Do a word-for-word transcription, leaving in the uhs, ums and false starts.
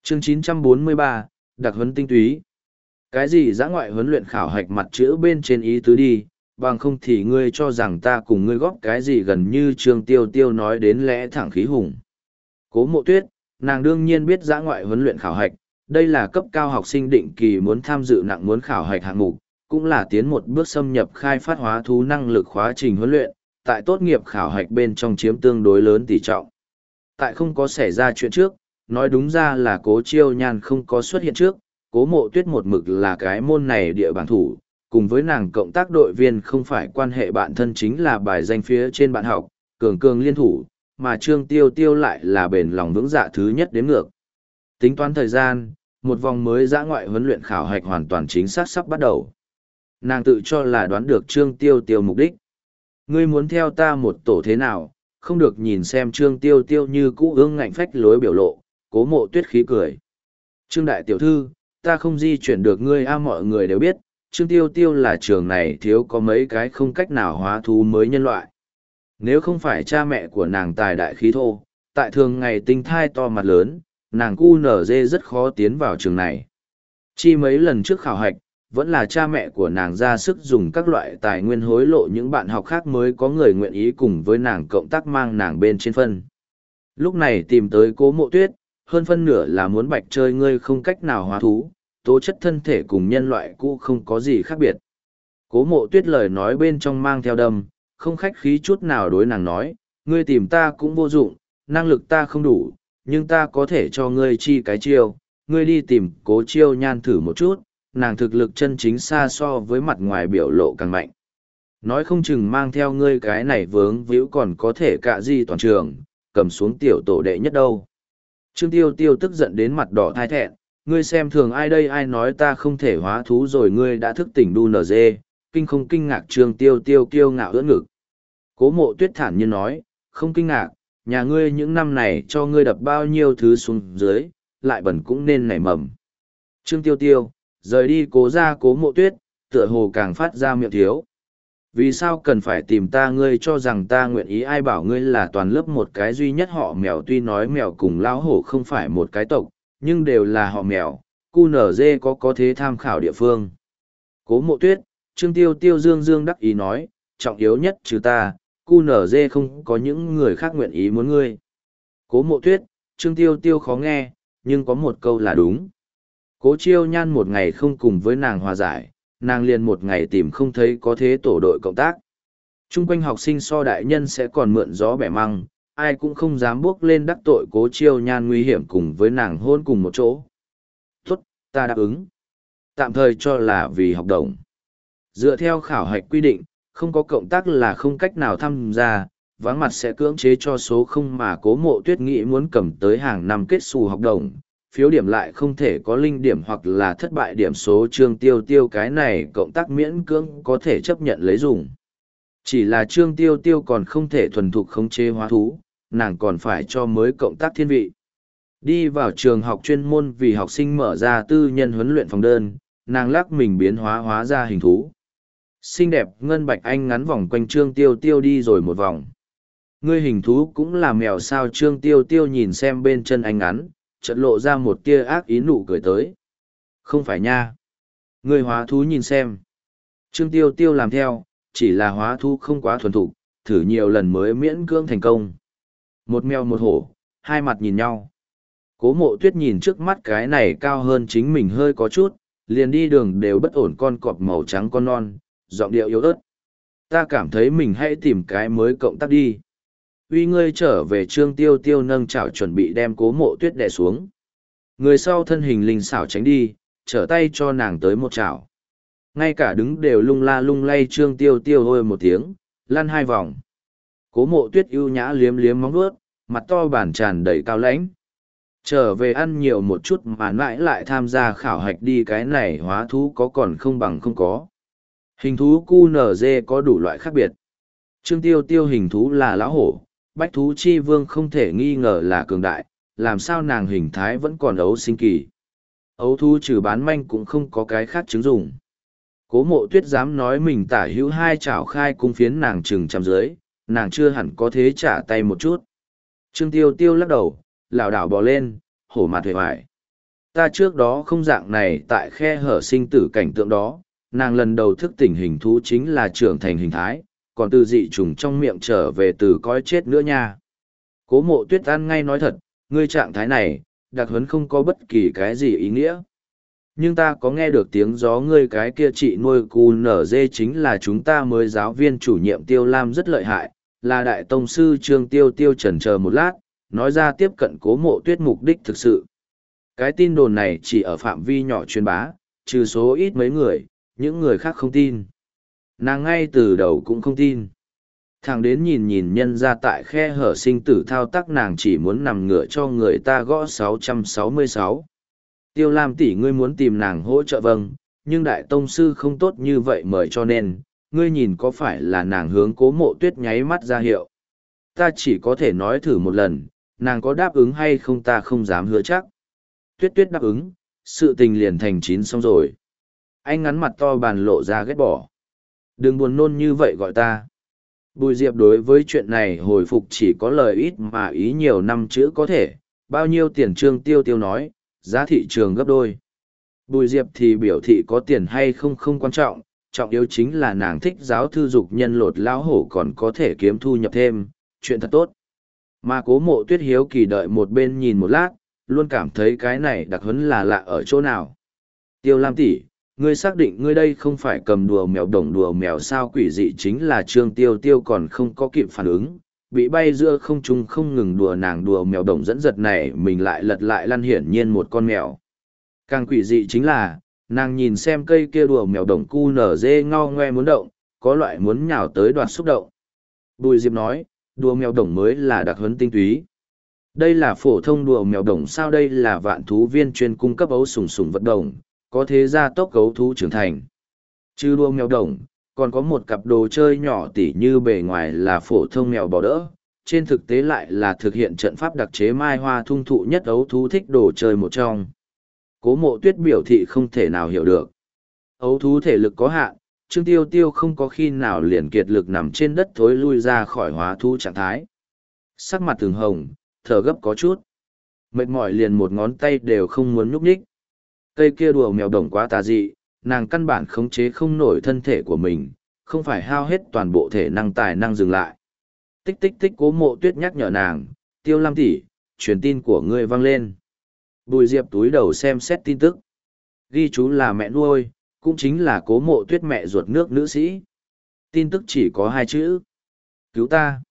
Chương chín trăm bốn mươi ba, đặc huấn tinh túy. Cái gì dã ngoại huấn luyện khảo hạch mặt chữ bên trên ý tứ đi, bằng không thì ngươi cho rằng ta cùng ngươi góp cái gì gần như Trương Tiêu Tiêu nói đến lẽ thẳng khí hùng. Cố Mộ Tuyết, nàng đương nhiên biết dã ngoại huấn luyện khảo hạch, đây là cấp cao học sinh định kỳ muốn tham dự nặng muốn khảo hạch hạng mục, cũng là tiến một bước xâm nhập khai phát hóa thú năng lực khóa trình huấn luyện, tại tốt nghiệp khảo hạch bên trong chiếm tương đối lớn tỷ trọng. Tại không có xảy ra chuyện trước, nói đúng ra là Cố Chiêu Nhan không có xuất hiện trước, Cố Mộ Tuyết một mực là cái môn này địa bản thủ, cùng với nàng cộng tác đội viên không phải quan hệ bạn thân chính là bài danh phía trên bạn học, cường cường liên thủ, mà Trương Tiêu Tiêu lại là bền lòng vững dạ thứ nhất đến ngược. Tính toán thời gian, một vòng mới dã ngoại huấn luyện khảo hạch hoàn toàn chính xác sắp bắt đầu. Nàng tự cho là đoán được Trương Tiêu Tiêu mục đích. Ngươi muốn theo ta một tổ thế nào, không được nhìn xem Trương Tiêu Tiêu như cũ ương ngạnh phách lối biểu lộ, Cố Mộ Tuyết khí cười. Trương đại tiểu thư, ta không di chuyển được ngươi a mọi người đều biết, Trương Tiêu Tiêu là trường này thiếu có mấy cái không cách nào hóa thú mới nhân loại. Nếu không phải cha mẹ của nàng tài đại khí thô, tại thường ngày tinh thai to mặt lớn, nàng cu nở dê rất khó tiến vào trường này. Chi mấy lần trước khảo hạch, vẫn là cha mẹ của nàng ra sức dùng các loại tài nguyên hối lộ những bạn học khác mới có người nguyện ý cùng với nàng cộng tác mang nàng bên trên phân. Lúc này tìm tới Cố Mộ Tuyết, hơn phân nửa là muốn bạch chơi ngươi không cách nào hóa thú, tố chất thân thể cùng nhân loại cũ không có gì khác biệt. Cố Mộ Tuyết lời nói bên trong mang theo đâm, không khách khí chút nào đối nàng nói, ngươi tìm ta cũng vô dụng, năng lực ta không đủ, nhưng ta có thể cho ngươi chi cái chiêu, ngươi đi tìm Cố Chiêu Nhan thử một chút, nàng thực lực chân chính xa so với mặt ngoài biểu lộ càng mạnh. Nói không chừng mang theo ngươi cái này vướng víu còn có thể cạ di toàn trường, cầm xuống tiểu tổ đệ nhất đâu. Trương Tiêu Tiêu tức giận đến mặt đỏ thai thẹn, ngươi xem thường ai đây ai nói ta không thể hóa thú rồi ngươi đã thức tỉnh đu nở dê, kinh không kinh ngạc Trương Tiêu Tiêu kiêu ngạo ưỡn ngực. Cố Mộ Tuyết thản nhiên nói, không kinh ngạc, nhà ngươi những năm này cho ngươi đập bao nhiêu thứ xuống dưới, lại bẩn cũng nên nảy mầm. Trương Tiêu Tiêu, rời đi Cố ra Cố Mộ Tuyết, tựa hồ càng phát ra miệng thiếu. Vì sao cần phải tìm ta ngươi cho rằng ta nguyện ý ai bảo ngươi là toàn lớp một cái duy nhất họ mèo tuy nói mèo cùng lão hổ không phải một cái tộc, nhưng đều là họ mèo, cu nở dê có có thế tham khảo địa phương. Cố Mộ Tuyết, Trương Tiêu Tiêu dương dương đắc ý nói, trọng yếu nhất trừ ta, cu nở dê không có những người khác nguyện ý muốn ngươi. Cố Mộ Tuyết, Trương Tiêu Tiêu khó nghe, nhưng có một câu là đúng. Cố Chiêu Nhan một ngày không cùng với nàng hòa giải, nàng liền một ngày tìm không thấy có thế tổ đội cộng tác. Trung quanh học sinh so đại nhân sẽ còn mượn gió bẻ măng, ai cũng không dám bước lên đắc tội Cố Chiêu Nhan nguy hiểm cùng với nàng hôn cùng một chỗ. Tốt, ta đáp ứng. Tạm thời cho là vì học đồng. Dựa theo khảo hạch quy định, không có cộng tác là không cách nào tham gia, vắng mặt sẽ cưỡng chế cho số không mà Cố Mộ Tuyết nghĩ muốn cầm tới hàng năm kết xù học đồng. Phiếu điểm lại không thể có linh điểm hoặc là thất bại điểm số Trương Tiêu Tiêu cái này cộng tác miễn cưỡng có thể chấp nhận lấy dùng. Chỉ là Trương Tiêu Tiêu còn không thể thuần thục khống chế hóa thú, nàng còn phải cho mới cộng tác thiên vị. Đi vào trường học chuyên môn vì học sinh mở ra tư nhân huấn luyện phòng đơn, nàng lắc mình biến hóa hóa ra hình thú. Xinh đẹp ngân bạch anh ngắn vòng quanh Trương Tiêu Tiêu đi rồi một vòng. Ngươi hình thú cũng là mèo sao Trương Tiêu Tiêu nhìn xem bên chân anh ngắn, chợt lộ ra một tia ác ý nụ cười tới. Không phải nha. Ngươi hóa thú nhìn xem. Trương Tiêu Tiêu làm theo, chỉ là hóa thú không quá thuần thục, thử nhiều lần mới miễn cưỡng thành công. Một mèo một hổ, hai mặt nhìn nhau. Cố Mộ Tuyết nhìn trước mắt cái này cao hơn chính mình hơi có chút, liền đi đường đều bất ổn con cọp màu trắng con non, giọng điệu yếu ớt. Ta cảm thấy mình hãy tìm cái mới cộng tác đi. Uy ngươi trở về Trương Tiêu Tiêu nâng chảo chuẩn bị đem Cố Mộ Tuyết đè xuống. Người sau thân hình linh xảo tránh đi, trở tay cho nàng tới một chảo. Ngay cả đứng đều lung la lung lay Trương Tiêu Tiêu hôi một tiếng, lăn hai vòng. Cố Mộ Tuyết ưu nhã liếm liếm móng vuốt, mặt to bản tràn đầy cao lãnh. Trở về ăn nhiều một chút mà mãi lại tham gia khảo hạch đi cái này hóa thú có còn không bằng không có. Hình thú cu nở dê có đủ loại khác biệt. Trương Tiêu Tiêu hình thú là lão hổ, bách thú chi vương không thể nghi ngờ là cường đại, làm sao nàng hình thái vẫn còn ấu sinh kỳ. Ấu thú trừ bán manh cũng không có cái khác chứng dụng. Cố Mộ Tuyết dám nói mình tả hữu hai chảo khai cung phiến nàng chừng trăm dưới, nàng chưa hẳn có thế trả tay một chút. Trương Tiêu Tiêu lắc đầu, lảo đảo bò lên, hổ mặt hề hoài. Ta trước đó không dạng này tại khe hở sinh tử cảnh tượng đó, nàng lần đầu thức tỉnh hình thú chính là trưởng thành hình thái, còn từ dị trùng trong miệng trở về từ cõi chết nữa nha. Cố Mộ Tuyết ăn ngay nói thật, ngươi trạng thái này, đặc huấn không có bất kỳ cái gì ý nghĩa. Nhưng ta có nghe được tiếng gió ngươi cái kia chị nuôi cu nở dê chính là chúng ta mới giáo viên chủ nhiệm Tiêu Lam rất lợi hại, là đại tông sư Trương Tiêu Tiêu chần chờ một lát, nói ra tiếp cận Cố Mộ Tuyết mục đích thực sự. Cái tin đồn này chỉ ở phạm vi nhỏ truyền bá, trừ số ít mấy người, những người khác không tin. Nàng ngay từ đầu cũng không tin. Thằng đến nhìn nhìn nhân ra tại khe hở sinh tử thao tác nàng chỉ muốn nằm ngửa cho người ta gõ sáu trăm sáu mươi sáu. Tiêu Lam tỷ ngươi muốn tìm nàng hỗ trợ vâng, nhưng đại tông sư không tốt như vậy mời cho nên, ngươi nhìn có phải là nàng hướng Cố Mộ Tuyết nháy mắt ra hiệu. Ta chỉ có thể nói thử một lần, nàng có đáp ứng hay không ta không dám hứa chắc. Tuyết Tuyết đáp ứng, sự tình liền thành chín xong rồi. Anh ngắn mặt to bàn lộ ra ghét bỏ. Đừng buồn nôn như vậy gọi ta. Bùi Diệp đối với chuyện này hồi phục chỉ có lời ít mà ý nhiều năm chữ có thể, bao nhiêu tiền Trương Tiêu Tiêu nói, giá thị trường gấp đôi. Bùi Diệp thì biểu thị có tiền hay không không quan trọng, trọng yếu chính là nàng thích giáo thư dục nhân lột lão hổ còn có thể kiếm thu nhập thêm, chuyện thật tốt. Mà Cố Mộ Tuyết hiếu kỳ đợi một bên nhìn một lát, luôn cảm thấy cái này đặc huấn là lạ ở chỗ nào. Tiêu Lam tỷ, ngươi xác định ngươi đây không phải cầm đùa mèo đồng đùa mèo sao quỷ dị chính là Trương Tiêu Tiêu còn không có kịp phản ứng, bị bay giữa không trung không ngừng đùa nàng đùa mèo đồng dẫn giật này mình lại lật lại lăn hiển nhiên một con mèo. Càng quỷ dị chính là, nàng nhìn xem cây kia đùa mèo đồng cu nở dê ngao ngoe muốn động, có loại muốn nhào tới đoạt xúc động. Bùi Diệp nói, đùa mèo đồng mới là đặc huấn tinh túy. Đây là phổ thông đùa mèo đồng sao đây là vạn thú viên chuyên cung cấp ấu sủng sủng vật đồng, có thế gia tốc gấu thú trưởng thành. Chứ đùa mèo đồng, còn có một cặp đồ chơi nhỏ tỉ như bề ngoài là phổ thông mèo bò đỡ, trên thực tế lại là thực hiện trận pháp đặc chế mai hoa thung thụ nhất ấu thú thích đồ chơi một trong. Cố Mộ Tuyết biểu thị không thể nào hiểu được. Ấu thú thể lực có hạn, Trương Tiêu Tiêu không có khi nào liền kiệt lực nằm trên đất thối lui ra khỏi hóa thú trạng thái. Sắc mặt từng hồng, thở gấp có chút. Mệt mỏi liền một ngón tay đều không muốn nhúc nhích. Cây kia đùa mèo đồng quá tà dị, nàng căn bản khống chế không nổi thân thể của mình, không phải hao hết toàn bộ thể năng tài năng dừng lại. Tích tích tích Cố Mộ Tuyết nhắc nhở nàng, Tiêu Lam tỷ, truyền tin của ngươi vang lên. Bùi Diệp túi đầu xem xét tin tức. Ghi chú là mẹ nuôi, cũng chính là Cố Mộ Tuyết mẹ ruột nước nữ sĩ. Tin tức chỉ có hai chữ. Cứu ta.